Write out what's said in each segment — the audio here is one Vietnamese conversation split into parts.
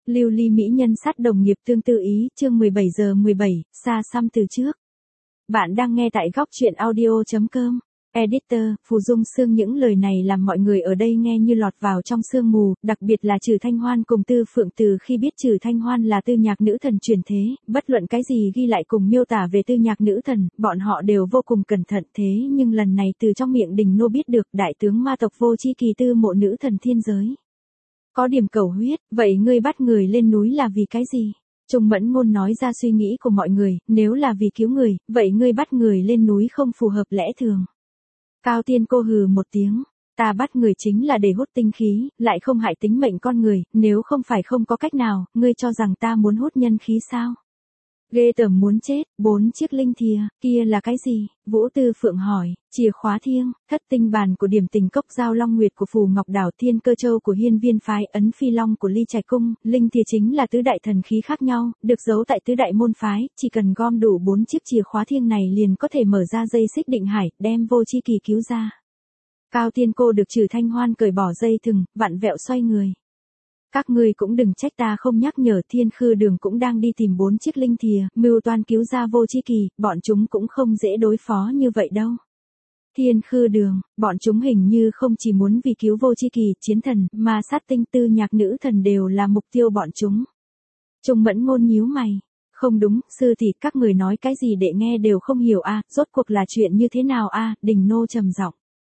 Lưu ly mỹ nhân sát đồng nghiệp tương tự ý, chương 17:17, xa xăm từ trước. Bạn đang nghe tại góc truyện audio.com. Editor, Phù Dung Sương. Những lời này làm mọi người ở đây nghe như lọt vào trong sương mù, đặc biệt là Trừ Thanh Hoan cùng Tư Phượng. Từ khi biết Trừ Thanh Hoan là tư nhạc nữ thần truyền thế, bất luận cái gì ghi lại cùng miêu tả về tư nhạc nữ thần, bọn họ đều vô cùng cẩn thận. Thế nhưng lần này từ trong miệng Đình Nô biết được đại tướng ma tộc Vô Chi Kỳ tư mộ nữ thần thiên giới. Có điểm cầu huyết, vậy ngươi bắt người lên núi là vì cái gì? Trung Mẫn Ngôn nói ra suy nghĩ của mọi người, nếu là vì cứu người, vậy ngươi bắt người lên núi không phù hợp lẽ thường. Cao Tiên Cô hừ một tiếng, ta bắt người chính là để hút tinh khí, lại không hại tính mệnh con người, nếu không phải không có cách nào, ngươi cho rằng ta muốn hút nhân khí sao? Ghê tởm muốn chết. 4 chiếc linh thìa, kia là cái gì? Vũ Tư Phượng hỏi. Chìa khóa thiêng, thất tinh bàn của Điểm Tình Cốc, Giao Long Nguyệt của Phù Ngọc Đảo, Thiên Cơ Châu của Hiên Viên phái, Ấn Phi Long của Ly Trạch Cung. Linh thìa chính là tứ đại thần khí khác nhau, được giấu tại tứ đại môn phái, chỉ cần gom đủ 4 chiếc chìa khóa thiêng này liền có thể mở ra dây xích định hải, đem Vô Chi Kỳ cứu ra. Cao Tiên Cô được Trừ Thanh Hoan cởi bỏ dây thừng, vặn vẹo xoay người. Các ngươi cũng đừng trách ta không nhắc nhở. Thiên Khư Đường cũng đang đi tìm 4 chiếc linh thìa, mưu toan cứu ra Vô Chi Kỳ, bọn chúng cũng không dễ đối phó như vậy đâu. Thiên Khư Đường, bọn chúng hình như không chỉ muốn vì cứu Vô Chi Kỳ, chiến thần, mà sát tinh, tư nhạc nữ thần đều là mục tiêu bọn chúng. Trung Mẫn Ngôn nhíu mày. Không đúng, sư tỷ, các người nói cái gì đệ nghe đều không hiểu a, rốt cuộc là chuyện như thế nào a? Đình Nô trầm giọng.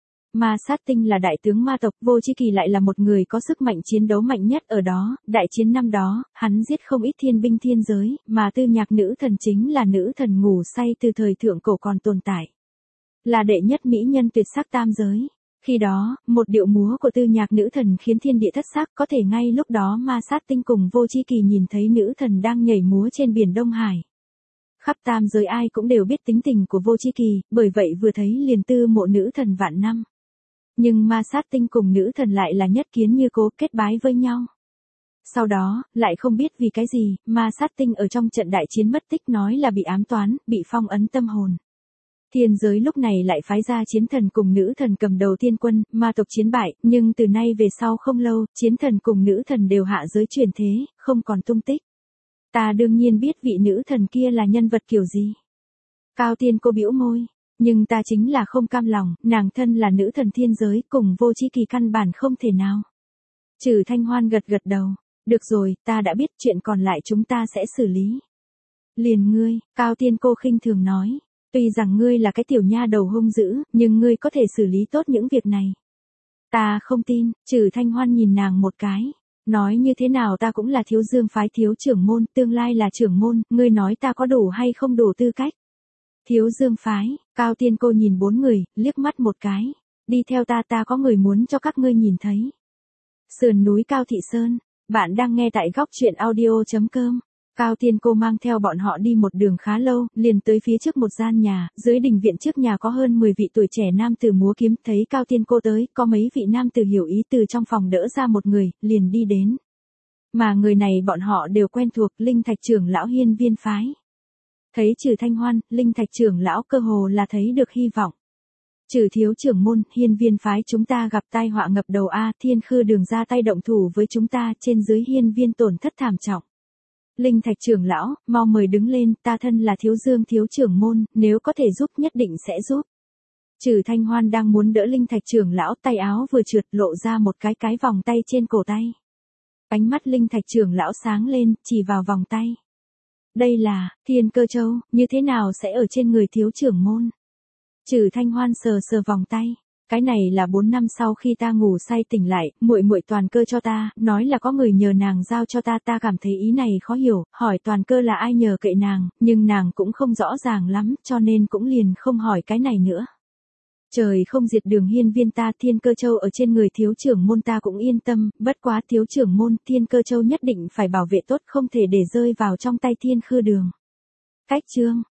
Ma sát tinh là đại tướng ma tộc, Vô Chi Kỳ lại là một người có sức mạnh chiến đấu mạnh nhất ở đó, đại chiến năm đó, hắn giết không ít thiên binh thiên giới, mà tư nhạc nữ thần chính là nữ thần ngủ say từ thời thượng cổ còn tồn tại. Là đệ nhất mỹ nhân tuyệt sắc tam giới. Khi đó, một điệu múa của tư nhạc nữ thần khiến thiên địa thất sắc, có thể ngay lúc đó ma sát tinh cùng Vô Chi Kỳ nhìn thấy nữ thần đang nhảy múa trên biển Đông Hải. Khắp tam giới ai cũng đều biết tính tình của Vô Chi Kỳ, bởi vậy vừa thấy liền tư mộ nữ thần vạn năm. Nhưng ma sát tinh cùng nữ thần lại là nhất kiến như cố, kết bái với nhau. Sau đó, lại không biết vì cái gì, ma sát tinh ở trong trận đại chiến mất tích, nói là bị ám toán, bị phong ấn tâm hồn. Thiên giới lúc này lại phái ra chiến thần cùng nữ thần cầm đầu thiên quân, ma tộc chiến bại, nhưng từ nay về sau không lâu, chiến thần cùng nữ thần đều hạ giới chuyển thế, không còn tung tích. Ta đương nhiên biết vị nữ thần kia là nhân vật kiểu gì. Cao Tiên Cô bĩu môi. Nhưng ta chính là không cam lòng, nàng thân là nữ thần thiên giới, cùng Vô Chi Kỳ căn bản không thể nào. Trừ Thanh Hoan gật gật đầu. Được rồi, ta đã biết, chuyện còn lại chúng ta sẽ xử lý. Liền ngươi, Cao Tiên Cô khinh thường nói. Tuy rằng ngươi là cái tiểu nha đầu hung dữ, nhưng ngươi có thể xử lý tốt những việc này. Ta không tin. Trừ Thanh Hoan nhìn nàng một cái. Nói như thế nào ta cũng là Thiếu Dương phái thiếu trưởng môn, tương lai là trưởng môn, ngươi nói ta có đủ hay không đủ tư cách. Thiếu Dương phái, Cao Tiên Cô nhìn 4 người, liếc mắt một cái. Đi theo ta, ta có người muốn cho các ngươi nhìn thấy. Sườn núi Cao Thị Sơn, bạn đang nghe tại góc truyện audio.com. Cao Tiên Cô mang theo bọn họ đi một đường khá lâu, liền tới phía trước một gian nhà, dưới đình viện trước nhà có hơn 10 vị tuổi trẻ nam tử múa kiếm, thấy Cao Tiên Cô tới, có mấy vị nam tử hiểu ý từ trong phòng đỡ ra một người, liền đi đến. Mà người này bọn họ đều quen thuộc, Linh Thạch trưởng lão Hiên Viên phái. Thấy Trừ Thanh Hoan, Linh Thạch trưởng lão cơ hồ là thấy được hy vọng. Trừ thiếu trưởng môn, Hiên Viên phái chúng ta gặp tai họa ngập đầu a, Thiên Khư Đường ra tay động thủ với chúng ta, trên dưới Hiên Viên tổn thất thảm trọng. Linh Thạch trưởng lão, mau mời đứng lên, ta thân là Thiếu Dương thiếu trưởng môn, nếu có thể giúp nhất định sẽ giúp. Trừ Thanh Hoan đang muốn đỡ Linh Thạch trưởng lão, tay áo vừa trượt lộ ra một cái vòng tay trên cổ tay. Ánh mắt Linh Thạch trưởng lão sáng lên, chỉ vào vòng tay. Đây là Thiên Cơ Châu, như thế nào sẽ ở trên người thiếu trưởng môn? Trừ Thanh Hoan sờ vòng tay. Cái này là 4 năm sau khi ta ngủ say tỉnh lại, muội muội Toàn Cơ cho ta, nói là có người nhờ nàng giao cho ta, ta cảm thấy ý này khó hiểu, hỏi Toàn Cơ là ai nhờ cậy nàng, nhưng nàng cũng không rõ ràng lắm, cho nên cũng liền không hỏi cái này nữa. Trời không diệt đường Hiên Viên ta, Thiên Cơ Châu ở trên người thiếu trưởng môn ta cũng yên tâm, bất quá thiếu trưởng môn, Thiên Cơ Châu nhất định phải bảo vệ tốt, không thể để rơi vào trong tay Thiên Khư Đường. Cách chương,